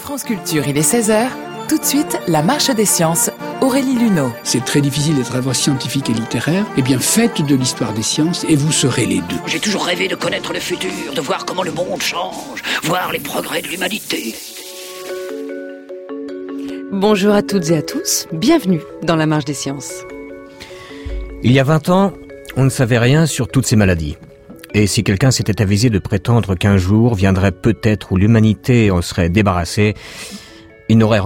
France Culture, il est 16h. Tout de suite, la marche des sciences. Aurélie Luneau. C'est très difficile d'être à la fois scientifique et littéraire. Eh bien, faites de l'histoire des sciences et vous serez les deux. J'ai toujours rêvé de connaître le futur, de voir comment le monde change, voir les progrès de l'humanité. Bonjour à toutes et à tous, bienvenue dans la marche des sciences. Il y a 20 ans, on ne savait rien sur toutes ces maladies. Et si quelqu'un s'était avisé de prétendre qu'un jour viendrait peut-être où l'humanité en serait débarrassée, il n'aurait